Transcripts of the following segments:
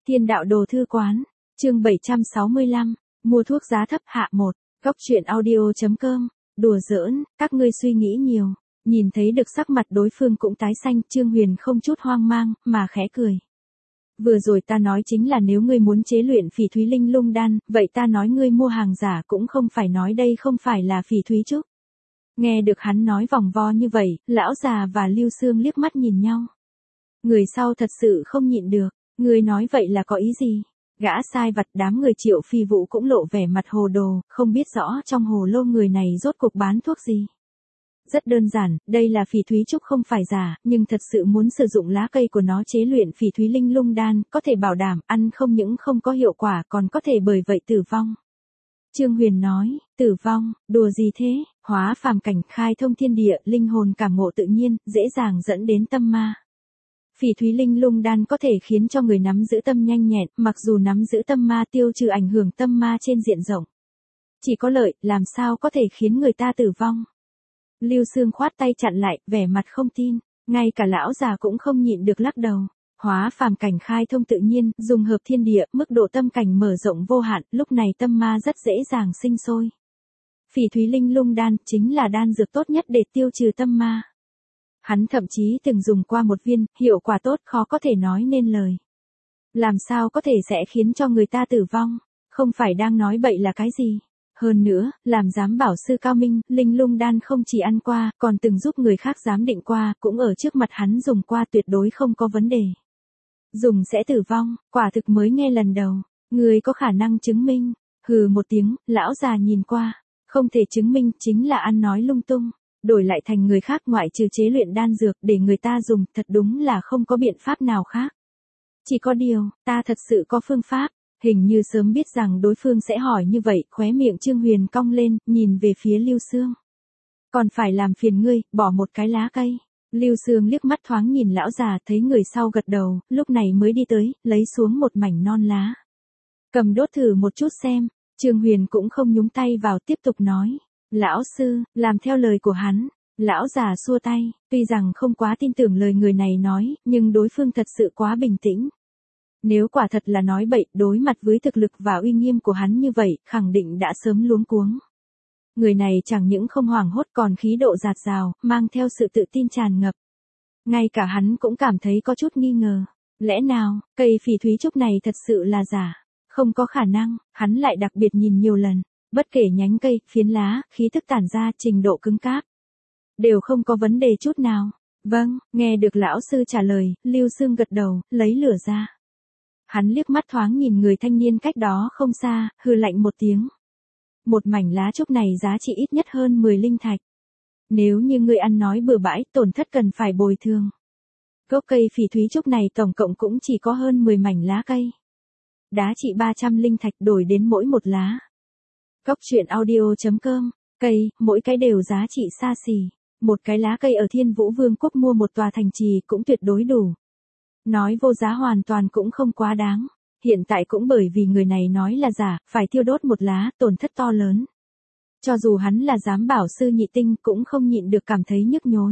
Thiên đạo đồ thư quán, chương 765, mua thuốc giá thấp hạ 1, góc truyện audio.com, đùa giỡn, các ngươi suy nghĩ nhiều, nhìn thấy được sắc mặt đối phương cũng tái xanh, Trương Huyền không chút hoang mang, mà khẽ cười. Vừa rồi ta nói chính là nếu ngươi muốn chế luyện phỉ thúy linh lung đan, vậy ta nói ngươi mua hàng giả cũng không phải nói đây không phải là phỉ thúy trúc. Nghe được hắn nói vòng vo như vậy, lão già và Lưu Xương liếc mắt nhìn nhau. Người sau thật sự không nhịn được, ngươi nói vậy là có ý gì? Gã sai vặt đám người Triệu Phi Vũ cũng lộ vẻ mặt hồ đồ, không biết rõ trong hồ lô người này rốt cuộc bán thuốc gì. Rất đơn giản, đây là phỉ thúy trúc không phải giả, nhưng thật sự muốn sử dụng lá cây của nó chế luyện phỉ thúy linh lung đan, có thể bảo đảm ăn không những không có hiệu quả còn có thể bởi vậy tử vong. Trương Huyền nói, tử vong, đùa gì thế, hóa phàm cảnh khai thông thiên địa, linh hồn cảm ngộ tự nhiên, dễ dàng dẫn đến tâm ma. Phỉ thúy linh lung đan có thể khiến cho người nắm giữ tâm nhanh nhẹn, mặc dù nắm giữ tâm ma tiêu trừ ảnh hưởng tâm ma trên diện rộng. Chỉ có lợi, làm sao có thể khiến người ta tử vong. Lưu Xương khoát tay chặn lại, vẻ mặt không tin, ngay cả lão già cũng không nhịn được lắc đầu. Hóa phàm cảnh khai thông tự nhiên, dùng hợp thiên địa, mức độ tâm cảnh mở rộng vô hạn, lúc này tâm ma rất dễ dàng sinh sôi. Phỉ thúy linh lung đan chính là đan dược tốt nhất để tiêu trừ tâm ma. Hắn thậm chí từng dùng qua một viên, hiệu quả tốt khó có thể nói nên lời. Làm sao có thể sẽ khiến cho người ta tử vong, không phải đang nói bậy là cái gì. Hơn nữa, làm giám bảo sư cao minh, linh lung đan không chỉ ăn qua, còn từng giúp người khác giám định qua, cũng ở trước mặt hắn dùng qua tuyệt đối không có vấn đề. Dùng sẽ tử vong, quả thực mới nghe lần đầu, người có khả năng chứng minh. Hừ một tiếng, lão già nhìn qua, không thể chứng minh chính là ăn nói lung tung. Đổi lại thành người khác ngoại trừ chế luyện đan dược để người ta dùng, thật đúng là không có biện pháp nào khác. Chỉ có điều, ta thật sự có phương pháp. Hình như sớm biết rằng đối phương sẽ hỏi như vậy, khóe miệng Trương Huyền cong lên, nhìn về phía Lưu Xương. Còn phải làm phiền ngươi, bỏ một cái lá cây. Lưu Xương liếc mắt thoáng nhìn lão già, thấy người sau gật đầu, lúc này mới đi tới, lấy xuống một mảnh non lá. Cầm đốt thử một chút xem, Trương Huyền cũng không nhúng tay vào, tiếp tục nói. Lão sư, làm theo lời của hắn. Lão già xua tay, tuy rằng không quá tin tưởng lời người này nói, nhưng đối phương thật sự quá bình tĩnh. Nếu quả thật là nói bậy, đối mặt với thực lực và uy nghiêm của hắn như vậy, khẳng định đã sớm luống cuống. Người này chẳng những không hoảng hốt còn khí độ dạt dào, mang theo sự tự tin tràn ngập. Ngay cả hắn cũng cảm thấy có chút nghi ngờ. Lẽ nào, cây phỉ thúy trúc này thật sự là giả? Không có khả năng, hắn lại đặc biệt nhìn nhiều lần. Bất kể nhánh cây, phiến lá, khí thức tản ra, trình độ cứng cáp. Đều không có vấn đề chút nào. Vâng, nghe được lão sư trả lời, Lưu Xương gật đầu, lấy lửa ra. Hắn liếc mắt thoáng nhìn người thanh niên cách đó không xa, hừ lạnh một tiếng. Một mảnh lá trúc này giá trị ít nhất hơn 10 linh thạch. Nếu như ngươi ăn nói bừa bãi, tổn thất cần phải bồi thường. Gốc cây phỉ thúy trúc này tổng cộng cũng chỉ có hơn 10 mảnh lá cây. Giá trị 300 linh thạch đổi đến mỗi một lá. Góc truyện audio.com, cây, mỗi cái đều giá trị xa xỉ. Một cái lá cây ở Thiên Vũ Vương quốc mua một tòa thành trì cũng tuyệt đối đủ. Nói vô giá hoàn toàn cũng không quá đáng. Hiện tại cũng bởi vì người này nói là giả, phải thiêu đốt một lá, tổn thất to lớn. Cho dù hắn là giám bảo sư nhị tinh cũng không nhịn được cảm thấy nhức nhối.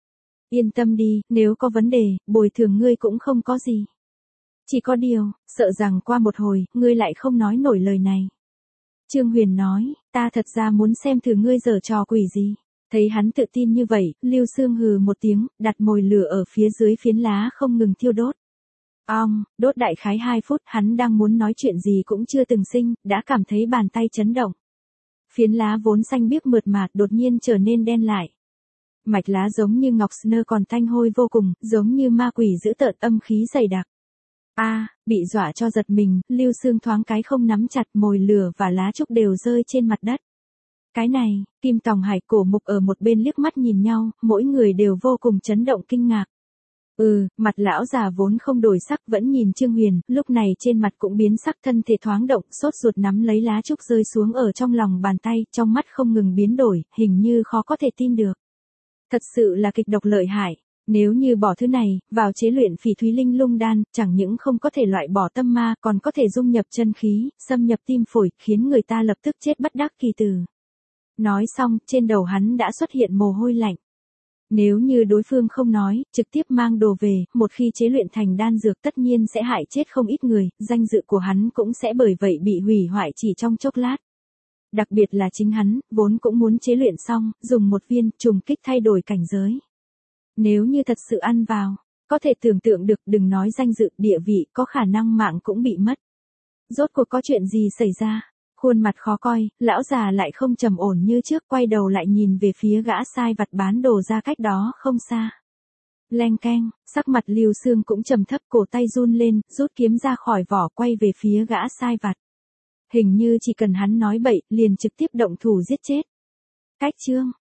Yên tâm đi, nếu có vấn đề, bồi thường ngươi cũng không có gì. Chỉ có điều, sợ rằng qua một hồi, ngươi lại không nói nổi lời này. Trương Huyền nói, ta thật ra muốn xem thử ngươi giở trò quỷ gì. Thấy hắn tự tin như vậy, Lưu Xương hừ một tiếng, đặt mồi lửa ở phía dưới phiến lá không ngừng thiêu đốt. Đốt đại khái 2 phút, hắn đang muốn nói chuyện gì cũng chưa từng sinh, đã cảm thấy bàn tay chấn động. Phiến lá vốn xanh biếc mượt mà, đột nhiên trở nên đen lại. Mạch lá giống như ngọc nơ còn tanh hôi vô cùng, giống như ma quỷ dữ tợn âm khí dày đặc. Bị dọa cho giật mình, Lưu Xương thoáng cái không nắm chặt, mồi lửa và lá trúc đều rơi trên mặt đất. Cái này, Kim Tòng Hải Cổ Mục ở một bên liếc mắt nhìn nhau, mỗi người đều vô cùng chấn động kinh ngạc. Mặt lão già vốn không đổi sắc vẫn nhìn Trương Huyền, lúc này trên mặt cũng biến sắc, thân thể thoáng động, sốt ruột nắm lấy lá trúc rơi xuống ở trong lòng bàn tay, trong mắt không ngừng biến đổi, hình như khó có thể tin được. Thật sự là kịch độc lợi hại. Nếu như bỏ thứ này, vào chế luyện phỉ thúy linh lung đan, chẳng những không có thể loại bỏ tâm ma, còn có thể dung nhập chân khí, xâm nhập tim phổi, khiến người ta lập tức chết bất đắc kỳ tử. Nói xong, trên đầu hắn đã xuất hiện mồ hôi lạnh. Nếu như đối phương không nói, trực tiếp mang đồ về, một khi chế luyện thành đan dược tất nhiên sẽ hại chết không ít người, danh dự của hắn cũng sẽ bởi vậy bị hủy hoại chỉ trong chốc lát. Đặc biệt là chính hắn, vốn cũng muốn chế luyện xong, dùng một viên trùng kích thay đổi cảnh giới. Nếu như thật sự ăn vào, có thể tưởng tượng được, đừng nói danh dự, địa vị, có khả năng mạng cũng bị mất. Rốt cuộc có chuyện gì xảy ra? Khuôn mặt khó coi, lão già lại không trầm ổn như trước, quay đầu lại nhìn về phía gã sai vặt bán đồ ra cách đó không xa. Leng keng, sắc mặt Lưu Xương cũng trầm thấp, cổ tay run lên, rút kiếm ra khỏi vỏ, quay về phía gã sai vặt. Hình như chỉ cần hắn nói bậy, liền trực tiếp động thủ giết chết. Cách chương